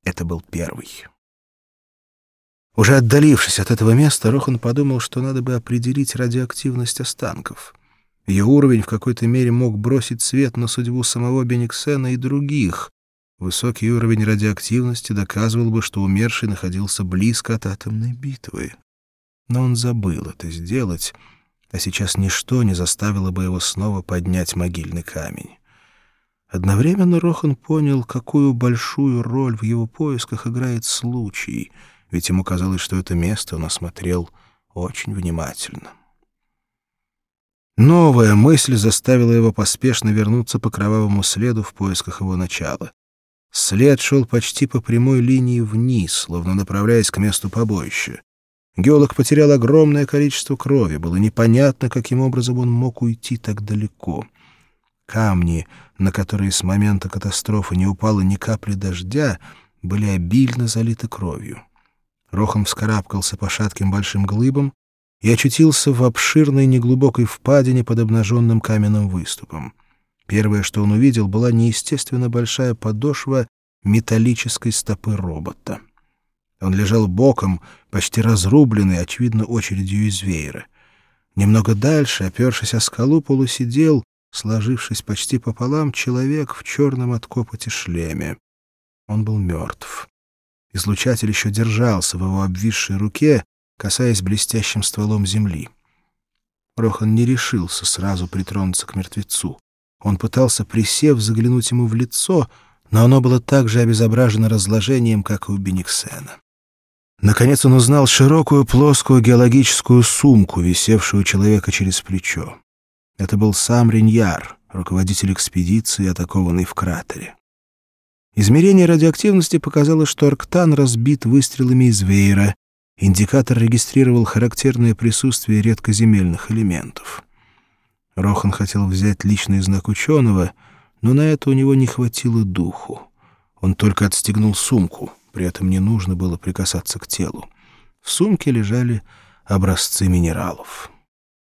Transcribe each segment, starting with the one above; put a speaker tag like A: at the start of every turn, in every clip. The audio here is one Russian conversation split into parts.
A: Это был первый. Уже отдалившись от этого места, Рохан подумал, что надо бы определить радиоактивность останков. Ее уровень в какой-то мере мог бросить свет на судьбу самого Бениксена и других. Высокий уровень радиоактивности доказывал бы, что умерший находился близко от атомной битвы. Но он забыл это сделать, а сейчас ничто не заставило бы его снова поднять могильный камень. Одновременно Рохан понял, какую большую роль в его поисках играет случай, ведь ему казалось, что это место он осмотрел очень внимательно. Новая мысль заставила его поспешно вернуться по кровавому следу в поисках его начала. След шел почти по прямой линии вниз, словно направляясь к месту побоища. Геолог потерял огромное количество крови. Было непонятно, каким образом он мог уйти так далеко. Камни, на которые с момента катастрофы не упало ни капли дождя, были обильно залиты кровью. Рохан вскарабкался по шатким большим глыбам и очутился в обширной неглубокой впадине под обнаженным каменным выступом. Первое, что он увидел, была неестественно большая подошва металлической стопы робота. Он лежал боком, почти разрубленный, очевидно, очередью из веера. Немного дальше, опершись о скалу, полусидел, сложившись почти пополам, человек в черном от копоти шлеме. Он был мертв. Излучатель еще держался в его обвисшей руке, касаясь блестящим стволом земли. Рохан не решился сразу притронуться к мертвецу. Он пытался, присев, заглянуть ему в лицо, но оно было так же обезображено разложением, как и у Бениксена. Наконец он узнал широкую плоскую геологическую сумку, висевшую у человека через плечо. Это был сам Риньяр, руководитель экспедиции, атакованный в кратере. Измерение радиоактивности показало, что Арктан разбит выстрелами из веера. Индикатор регистрировал характерное присутствие редкоземельных элементов. Рохан хотел взять личный знак ученого, но на это у него не хватило духу. Он только отстегнул сумку, при этом не нужно было прикасаться к телу. В сумке лежали образцы минералов.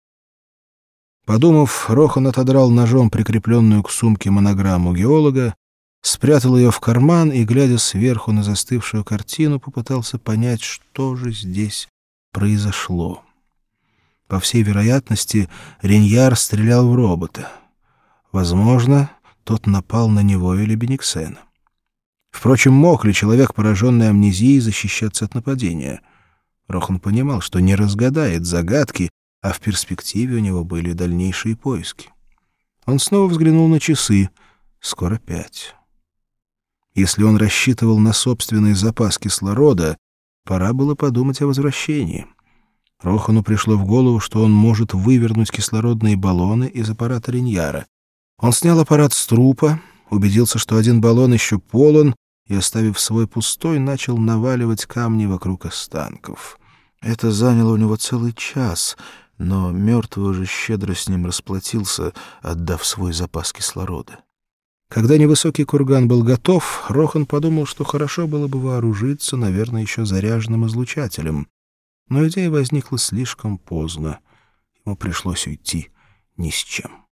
A: Подумав, Рохан отодрал ножом прикрепленную к сумке монограмму геолога, спрятал ее в карман и, глядя сверху на застывшую картину, попытался понять, что же здесь произошло. По всей вероятности, Риньяр стрелял в робота. Возможно, тот напал на него или Бениксена. Впрочем, мог ли человек, пораженный амнезией, защищаться от нападения? Рохан понимал, что не разгадает загадки, а в перспективе у него были дальнейшие поиски. Он снова взглянул на часы. Скоро 5. Если он рассчитывал на собственный запас кислорода, пора было подумать о возвращении. Рохану пришло в голову, что он может вывернуть кислородные баллоны из аппарата Риньяра. Он снял аппарат с трупа, убедился, что один баллон еще полон, и, оставив свой пустой, начал наваливать камни вокруг останков. Это заняло у него целый час, но мертвый уже щедро с ним расплатился, отдав свой запас кислорода. Когда невысокий курган был готов, Рохан подумал, что хорошо было бы вооружиться, наверное, еще заряженным излучателем. Но идея возникла слишком поздно. Ему пришлось уйти ни с чем.